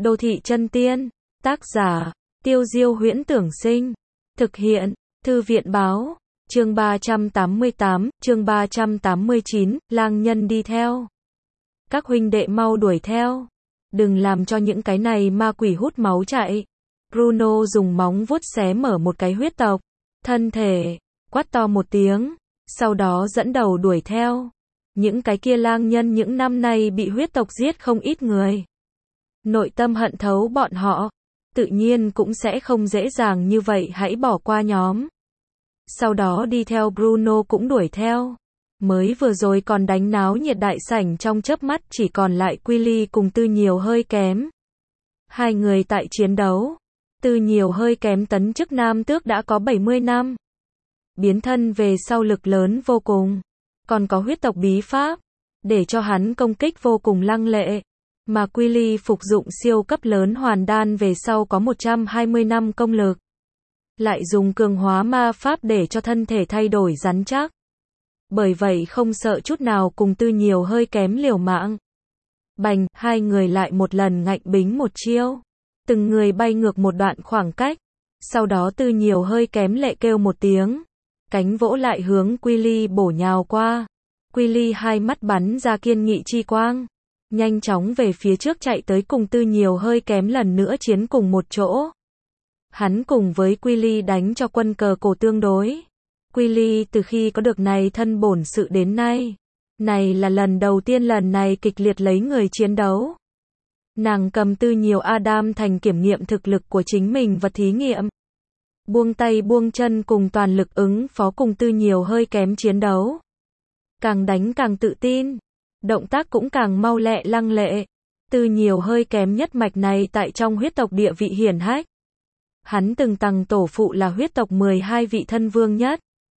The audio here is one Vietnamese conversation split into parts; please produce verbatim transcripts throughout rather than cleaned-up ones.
Đô thị chân tiên. Tác giả, Tiêu Diêu Huyễn Tưởng Sinh. Thực hiện, Thư viện Báo. Chương ba trăm tám mươi tám, chương ba trăm tám mươi chín, lang nhân đi theo. Các huynh đệ mau đuổi theo. Đừng làm cho những cái này ma quỷ hút máu chạy. Bruno dùng móng vuốt xé mở một cái huyết tộc. Thân thể, quát to một tiếng. Sau đó dẫn đầu đuổi theo. Những cái kia lang nhân những năm nay bị huyết tộc giết không ít người. Nội tâm hận thấu bọn họ. Tự nhiên cũng sẽ không dễ dàng như vậy hãy bỏ qua nhóm. Sau đó đi theo Bruno cũng đuổi theo. Mới vừa rồi còn đánh náo nhiệt đại sảnh trong chớp mắt chỉ còn lại Quy cùng Tư Nhiều hơi kém. Hai người tại chiến đấu. Tư Nhiều hơi kém tấn chức nam tước đã có bảy mươi năm. Biến thân về sau lực lớn vô cùng. Còn có huyết tộc bí pháp. Để cho hắn công kích vô cùng lăng lệ. Mà Quy phục dụng siêu cấp lớn hoàn đan về sau có một trăm hai mươi năm công lực. Lại dùng cường hóa ma pháp để cho thân thể thay đổi rắn chắc. Bởi vậy không sợ chút nào cùng Tư Nhiều hơi kém liều mạng. Bành, hai người lại một lần ngạnh bính một chiêu. Từng người bay ngược một đoạn khoảng cách. Sau đó Tư Nhiều hơi kém lệ kêu một tiếng. Cánh vỗ lại hướng Quy bổ nhào qua. Quy hai mắt bắn ra kiên nghị chi quang. Nhanh chóng về phía trước chạy tới cùng Tư Nhiều hơi kém lần nữa chiến cùng một chỗ. Hắn cùng với Quy đánh cho quân cờ cổ tương đối. Quy từ khi có được này thân bổn sự đến nay. Này là lần đầu tiên lần này kịch liệt lấy người chiến đấu. Nàng cầm Tư Nhiều Adam thành kiểm nghiệm thực lực của chính mình và thí nghiệm. Buông tay buông chân cùng toàn lực ứng phó cùng Tư Nhiều hơi kém chiến đấu. Càng đánh càng tự tin. Động tác cũng càng mau lẹ lăng lệ. Tư Nhiều hơi kém nhất mạch này tại trong huyết tộc địa vị hiển hách. Hắn từng tầng tổ phụ là huyết tộc mười hai vị thân vương nhất.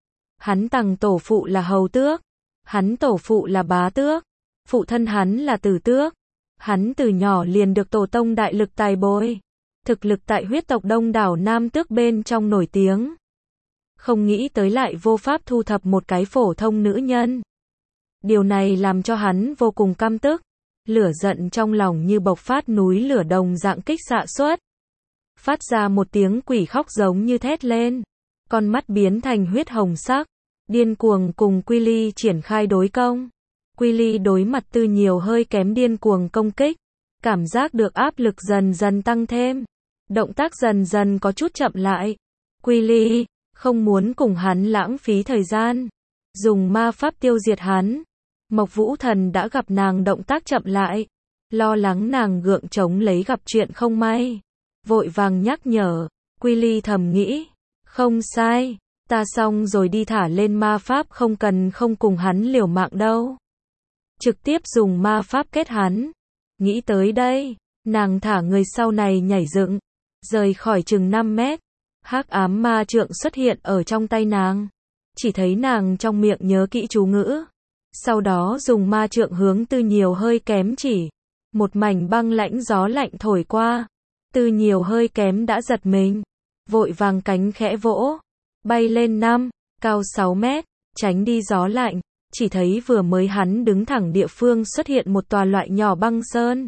Hắn tầng tổ phụ là hầu tước. Hắn tổ phụ là bá tước. Phụ thân hắn là tử tước. Hắn từ nhỏ liền được tổ tông đại lực tài bồi. Thực lực tại huyết tộc đông đảo nam tước bên trong nổi tiếng. Không nghĩ tới lại vô pháp thu thập một cái phổ thông nữ nhân. Điều này làm cho hắn vô cùng căm tức. Lửa giận trong lòng như bộc phát núi lửa đồng dạng kích xạ xuất. Phát ra một tiếng quỷ khóc giống như thét lên. Con mắt biến thành huyết hồng sắc. Điên cuồng cùng Quy triển khai đối công. Quy đối mặt Tư Nhiều hơi kém điên cuồng công kích. Cảm giác được áp lực dần dần tăng thêm. Động tác dần dần có chút chậm lại. Quy không muốn cùng hắn lãng phí thời gian. Dùng ma pháp tiêu diệt hắn. Mộc Vũ Thần đã gặp nàng động tác chậm lại. Lo lắng nàng gượng chống lấy gặp chuyện không may. Vội vàng nhắc nhở. Quy thầm nghĩ. Không sai. Ta xong rồi đi thả lên ma pháp không cần không cùng hắn liều mạng đâu. Trực tiếp dùng ma pháp kết hắn. Nghĩ tới đây. Nàng thả người sau này nhảy dựng. Rời khỏi chừng năm mét. Hắc ám ma trượng xuất hiện ở trong tay nàng. Chỉ thấy nàng trong miệng nhớ kỹ chú ngữ. Sau đó dùng ma trượng hướng Tư Nhiều hơi kém chỉ. Một mảnh băng lãnh gió lạnh thổi qua. Tư Nhiều hơi kém đã giật mình. Vội vàng cánh khẽ vỗ. Bay lên năm, cao sáu mét. Tránh đi gió lạnh. Chỉ thấy vừa mới hắn đứng thẳng địa phương xuất hiện một tòa loại nhỏ băng sơn.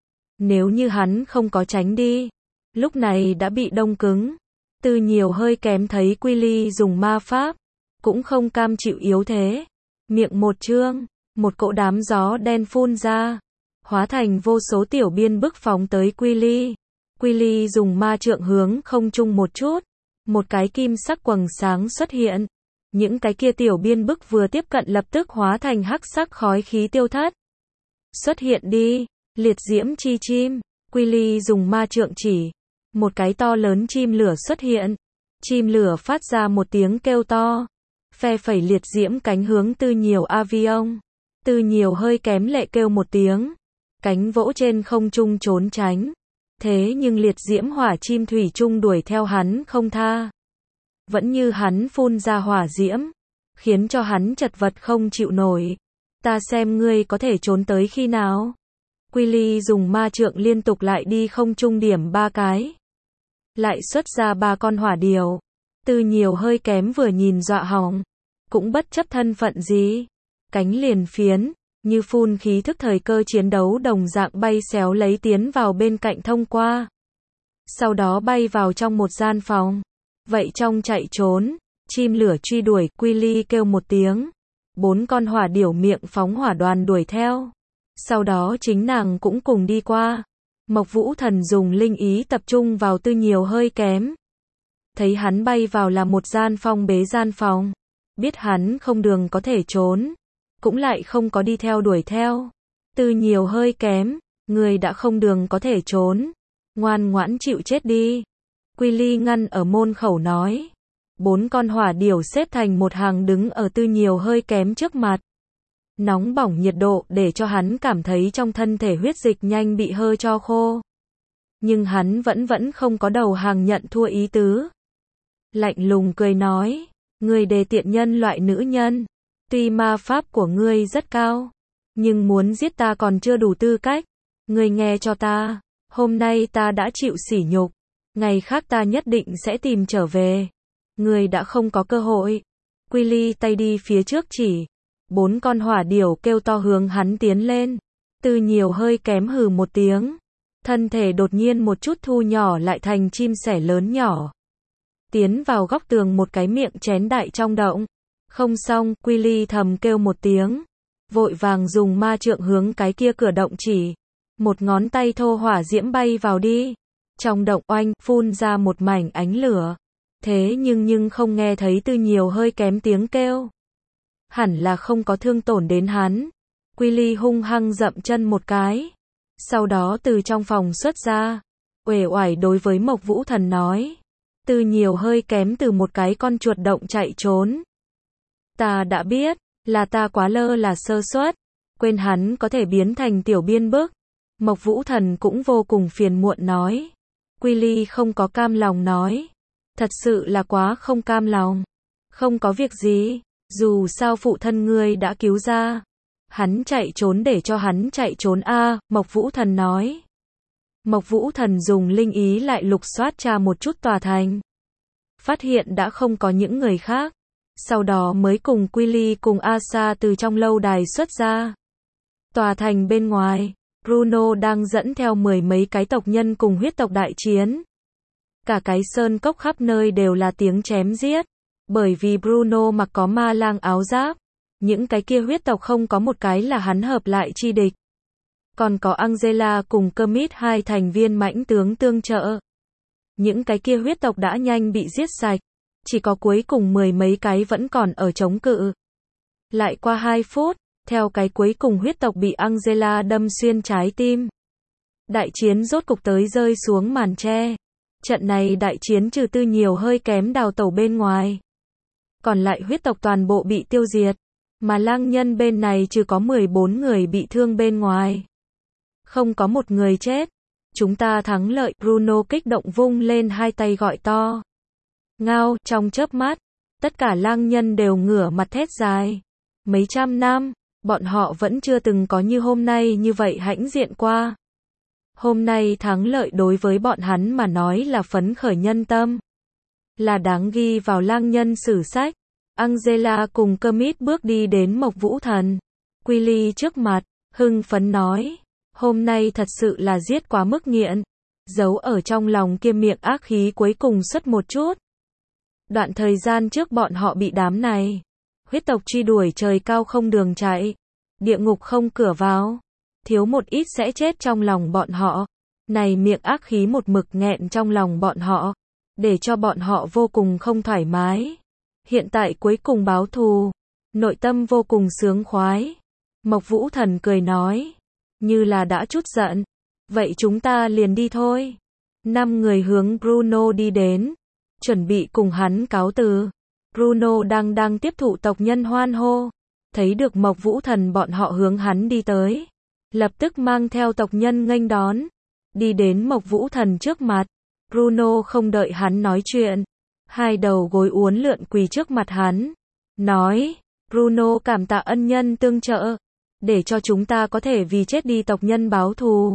Nếu như hắn không có tránh đi. Lúc này đã bị đông cứng. Tư Nhiều hơi kém thấy Quy dùng ma pháp. Cũng không cam chịu yếu thế. Miệng một trương, một cỗ đám gió đen phun ra, hóa thành vô số tiểu biên bức phóng tới Quy. Quy dùng ma trượng hướng không trung một chút, một cái kim sắc quầng sáng xuất hiện. Những cái kia tiểu biên bức vừa tiếp cận lập tức hóa thành hắc sắc khói khí tiêu thất. Xuất hiện đi, liệt diễm chi chim. Quy dùng ma trượng chỉ, một cái to lớn chim lửa xuất hiện. Chim lửa phát ra một tiếng kêu to. Phe phẩy liệt diễm cánh hướng Tư Nhiều avion. Tư Nhiều hơi kém lệ kêu một tiếng. Cánh vỗ trên không trung trốn tránh. Thế nhưng liệt diễm hỏa chim thủy chung đuổi theo hắn không tha. Vẫn như hắn phun ra hỏa diễm. Khiến cho hắn chật vật không chịu nổi. Ta xem ngươi có thể trốn tới khi nào. Quy dùng ma trượng liên tục lại đi không trung điểm ba cái. Lại xuất ra ba con hỏa điều. Tư Nhiều hơi kém vừa nhìn dọa hỏng. Cũng bất chấp thân phận gì. Cánh liền phiến. như phun khí thức thời cơ chiến đấu đồng dạng bay xéo lấy tiến vào bên cạnh thông qua. Sau đó bay vào trong một gian phòng. Vậy trong chạy trốn, chim lửa truy đuổi, Quy kêu một tiếng. Bốn con hỏa điểu miệng phóng hỏa đoàn đuổi theo. Sau đó chính nàng cũng cùng đi qua. Mộc Vũ Thần dùng linh ý tập trung vào Tư Nhiều hơi kém. Thấy hắn bay vào là một gian phong bế gian phòng. Biết hắn không đường có thể trốn. Cũng lại không có đi theo đuổi theo. Tư Nhiều hơi kém, người đã không đường có thể trốn. Ngoan ngoãn chịu chết đi. Quy ngăn ở môn khẩu nói. Bốn con hỏa điểu xếp thành một hàng đứng ở Tư Nhiều hơi kém trước mặt. Nóng bỏng nhiệt độ để cho hắn cảm thấy trong thân thể huyết dịch nhanh bị hơ cho khô. Nhưng hắn vẫn vẫn không có đầu hàng nhận thua ý tứ. Lạnh lùng cười nói, ngươi đề tiện nhân loại nữ nhân, tuy ma pháp của ngươi rất cao, nhưng muốn giết ta còn chưa đủ tư cách. Ngươi nghe cho ta, hôm nay ta đã chịu sỉ nhục, ngày khác ta nhất định sẽ tìm trở về. Ngươi đã không có cơ hội. Quy tay đi phía trước chỉ. Bốn con hỏa điểu kêu to hướng hắn tiến lên. Tư Nhiều hơi kém hừ một tiếng. Thân thể đột nhiên một chút thu nhỏ lại thành chim sẻ lớn nhỏ. Tiến vào góc tường một cái miệng chén đại trong động. Không xong, Quy thầm kêu một tiếng. Vội vàng dùng ma trượng hướng cái kia cửa động chỉ. Một ngón tay thô hỏa diễm bay vào đi. Trong động oanh, phun ra một mảnh ánh lửa. Thế nhưng nhưng không nghe thấy Tư Nhiều hơi kém tiếng kêu. Hẳn là không có thương tổn đến hắn. Quy hung hăng dậm chân một cái. Sau đó từ trong phòng xuất ra. Uể oải đối với Mộc Vũ Thần nói. Tư Nhiều hơi kém từ một cái con chuột động chạy trốn. Ta đã biết, là ta quá lơ là sơ suất. Quên hắn có thể biến thành tiểu biên bức. Mộc Vũ Thần cũng vô cùng phiền muộn nói. Quy không có cam lòng nói. Thật sự là quá không cam lòng. Không có việc gì. Dù sao phụ thân ngươi đã cứu ra. Hắn chạy trốn để cho hắn chạy trốn a à, Mộc Vũ Thần nói. Mộc Vũ Thần dùng linh ý lại lục soát tra một chút tòa thành. Phát hiện đã không có những người khác. Sau đó mới cùng Quy cùng Asa từ trong lâu đài xuất ra. Tòa thành bên ngoài, Bruno đang dẫn theo mười mấy cái tộc nhân cùng huyết tộc đại chiến. Cả cái sơn cốc khắp nơi đều là tiếng chém giết. Bởi vì Bruno mặc có ma lang áo giáp. Những cái kia huyết tộc không có một cái là hắn hợp lại chi địch. Còn có Angela cùng Kermit hai thành viên mãnh tướng tương trợ. Những cái kia huyết tộc đã nhanh bị giết sạch. Chỉ có cuối cùng mười mấy cái vẫn còn ở chống cự. Lại qua hai phút, theo cái cuối cùng huyết tộc bị Angela đâm xuyên trái tim. Đại chiến rốt cục tới rơi xuống màn tre. Trận này đại chiến trừ Tư Nhiều hơi kém đào tẩu bên ngoài. Còn lại huyết tộc toàn bộ bị tiêu diệt. Mà lang nhân bên này trừ có mười bốn người bị thương bên ngoài. Không có một người chết. Chúng ta thắng lợi, Bruno kích động vung lên hai tay gọi to. Ngao, trong chớp mắt, tất cả lang nhân đều ngửa mặt thét dài. Mấy trăm năm, bọn họ vẫn chưa từng có như hôm nay như vậy hãnh diện qua. Hôm nay thắng lợi đối với bọn hắn mà nói là phấn khởi nhân tâm. Là đáng ghi vào lang nhân sử sách. Angela cùng Kermit bước đi đến Mộc Vũ Thần. Quy trước mặt, hưng phấn nói. Hôm nay thật sự là giết quá mức nghiện. Giấu ở trong lòng kia miệng ác khí cuối cùng xuất một chút. Đoạn thời gian trước bọn họ bị đám này. Huyết tộc truy đuổi trời cao không đường chạy. Địa ngục không cửa vào. Thiếu một ít sẽ chết trong lòng bọn họ. Này miệng ác khí một mực nghẹn trong lòng bọn họ. Để cho bọn họ vô cùng không thoải mái. Hiện tại cuối cùng báo thù. Nội tâm vô cùng sướng khoái. Mộc Vũ Thần cười nói. Như là đã chút giận. Vậy chúng ta liền đi thôi. Năm người hướng Bruno đi đến. Chuẩn bị cùng hắn cáo từ. Bruno đang đang tiếp thụ tộc nhân hoan hô. Thấy được Mộc Vũ Thần bọn họ hướng hắn đi tới. Lập tức mang theo tộc nhân nghênh đón. Đi đến Mộc Vũ Thần trước mặt. Bruno không đợi hắn nói chuyện. Hai đầu gối uốn lượn quỳ trước mặt hắn. Nói, Bruno cảm tạ ân nhân tương trợ. Để cho chúng ta có thể vì chết đi tộc nhân báo thù.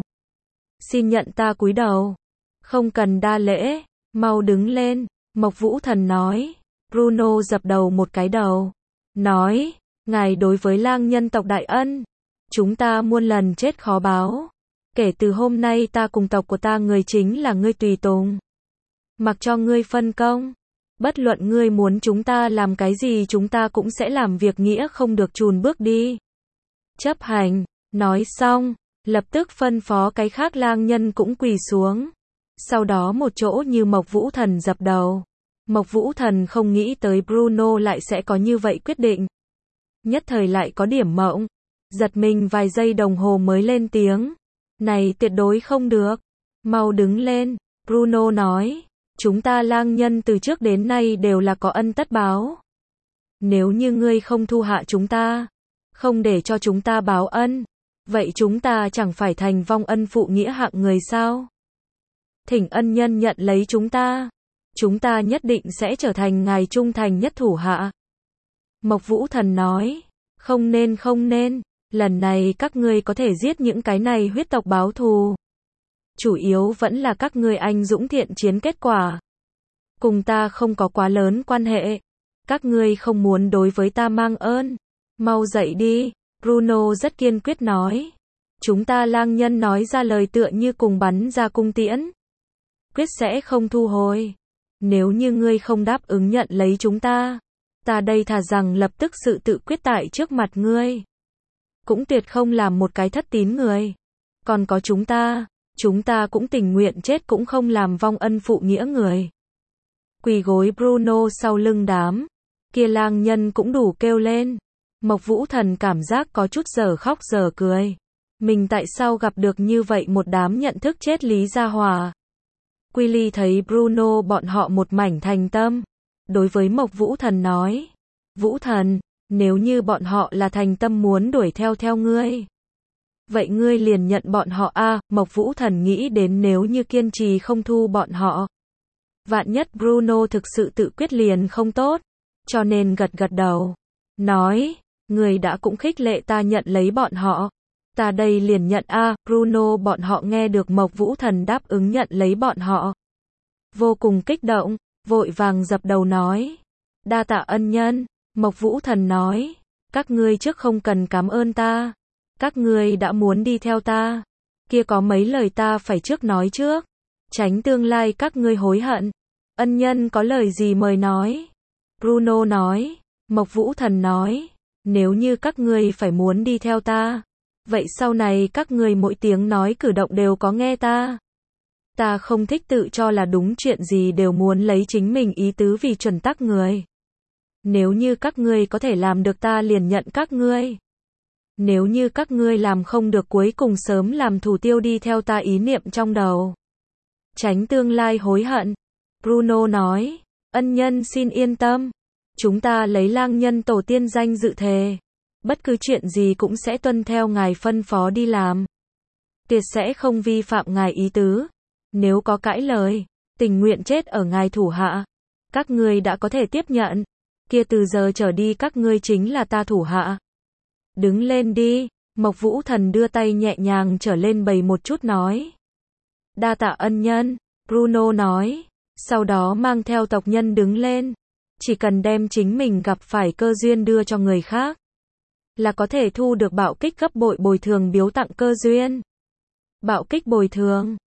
Xin nhận ta cúi đầu. Không cần đa lễ, mau đứng lên. Mộc Vũ Thần nói. Bruno dập đầu một cái đầu. Nói, ngài đối với lang nhân tộc đại ân. Chúng ta muôn lần chết khó báo. Kể từ hôm nay ta cùng tộc của ta người chính là ngươi tùy tùng. Mặc cho ngươi phân công. Bất luận ngươi muốn chúng ta làm cái gì chúng ta cũng sẽ làm việc nghĩa không được chùn bước đi. Chấp hành. Nói xong, lập tức phân phó cái khác lang nhân cũng quỳ xuống. Sau đó một chỗ như Mộc Vũ Thần dập đầu. Mộc Vũ Thần không nghĩ tới Bruno lại sẽ có như vậy quyết định. Nhất thời lại có điểm mộng. Giật mình vài giây đồng hồ mới lên tiếng. Này tuyệt đối không được. Mau đứng lên. Bruno nói. Chúng ta lang nhân từ trước đến nay đều là có ân tất báo. Nếu như ngươi không thu hạ chúng ta, không để cho chúng ta báo ân, vậy chúng ta chẳng phải thành vong ân phụ nghĩa hạng người sao? Thỉnh ân nhân nhận lấy chúng ta. Chúng ta nhất định sẽ trở thành ngài trung thành nhất thủ hạ. Mộc Vũ Thần nói. Không nên không nên. Lần này các ngươi có thể giết những cái này huyết tộc báo thù. Chủ yếu vẫn là các ngươi anh dũng thiện chiến kết quả. Cùng ta không có quá lớn quan hệ. Các ngươi không muốn đối với ta mang ơn. Mau dậy đi. Bruno rất kiên quyết nói. Chúng ta lang nhân nói ra lời tựa như cùng bắn ra cung tiễn. Quyết sẽ không thu hồi. Nếu như ngươi không đáp ứng nhận lấy chúng ta, ta đây thà rằng lập tức sự tự quyết tại trước mặt ngươi. Cũng tuyệt không làm một cái thất tín người. Còn có chúng ta, chúng ta cũng tình nguyện chết cũng không làm vong ân phụ nghĩa người. Quỳ gối Bruno sau lưng đám kia lang nhân cũng đủ kêu lên. Mộc Vũ Thần cảm giác có chút giờ khóc giờ cười. Mình tại sao gặp được như vậy một đám nhận thức chết lý gia hòa. Quy thấy Bruno bọn họ một mảnh thành tâm. Đối với Mộc Vũ Thần nói. Vũ Thần, nếu như bọn họ là thành tâm muốn đuổi theo theo ngươi, vậy ngươi liền nhận bọn họ a. À, Mộc Vũ Thần nghĩ đến nếu như kiên trì không thu bọn họ, vạn nhất Bruno thực sự tự quyết liền không tốt, cho nên gật gật đầu. Nói, người đã cũng khích lệ ta nhận lấy bọn họ. Ta đây liền nhận a. À, Bruno bọn họ nghe được Mộc Vũ Thần đáp ứng nhận lấy bọn họ. Vô cùng kích động, vội vàng dập đầu nói. Đa tạ ân nhân. Mộc Vũ Thần nói. Các ngươi trước không cần cảm ơn ta. Các ngươi đã muốn đi theo ta. Kia có mấy lời ta phải trước nói trước. Tránh tương lai các ngươi hối hận. Ân nhân có lời gì mời nói. Bruno nói. Mộc Vũ Thần nói. Nếu như các ngươi phải muốn đi theo ta, vậy sau này các ngươi mỗi tiếng nói cử động đều có nghe ta. Ta không thích tự cho là đúng chuyện gì đều muốn lấy chính mình ý tứ vì chuẩn tắc người. Nếu như các ngươi có thể làm được ta liền nhận các ngươi. Nếu như các ngươi làm không được cuối cùng sớm làm thủ tiêu đi theo ta ý niệm trong đầu. Tránh tương lai hối hận. Bruno nói, ân nhân xin yên tâm. Chúng ta lấy lang nhân tổ tiên danh dự thề. Bất cứ chuyện gì cũng sẽ tuân theo ngài phân phó đi làm. Tuyệt sẽ không vi phạm ngài ý tứ. Nếu có cãi lời, tình nguyện chết ở ngài thủ hạ. Các ngươi đã có thể tiếp nhận. Kia từ giờ trở đi các ngươi chính là ta thủ hạ. Đứng lên đi. Mộc Vũ Thần đưa tay nhẹ nhàng trở lên bầy một chút nói. Đa tạ ân nhân. Bruno nói. Sau đó mang theo tộc nhân đứng lên. Chỉ cần đem chính mình gặp phải cơ duyên đưa cho người khác, là có thể thu được bạo kích gấp bội bồi thường biếu tặng cơ duyên. Bạo kích bồi thường.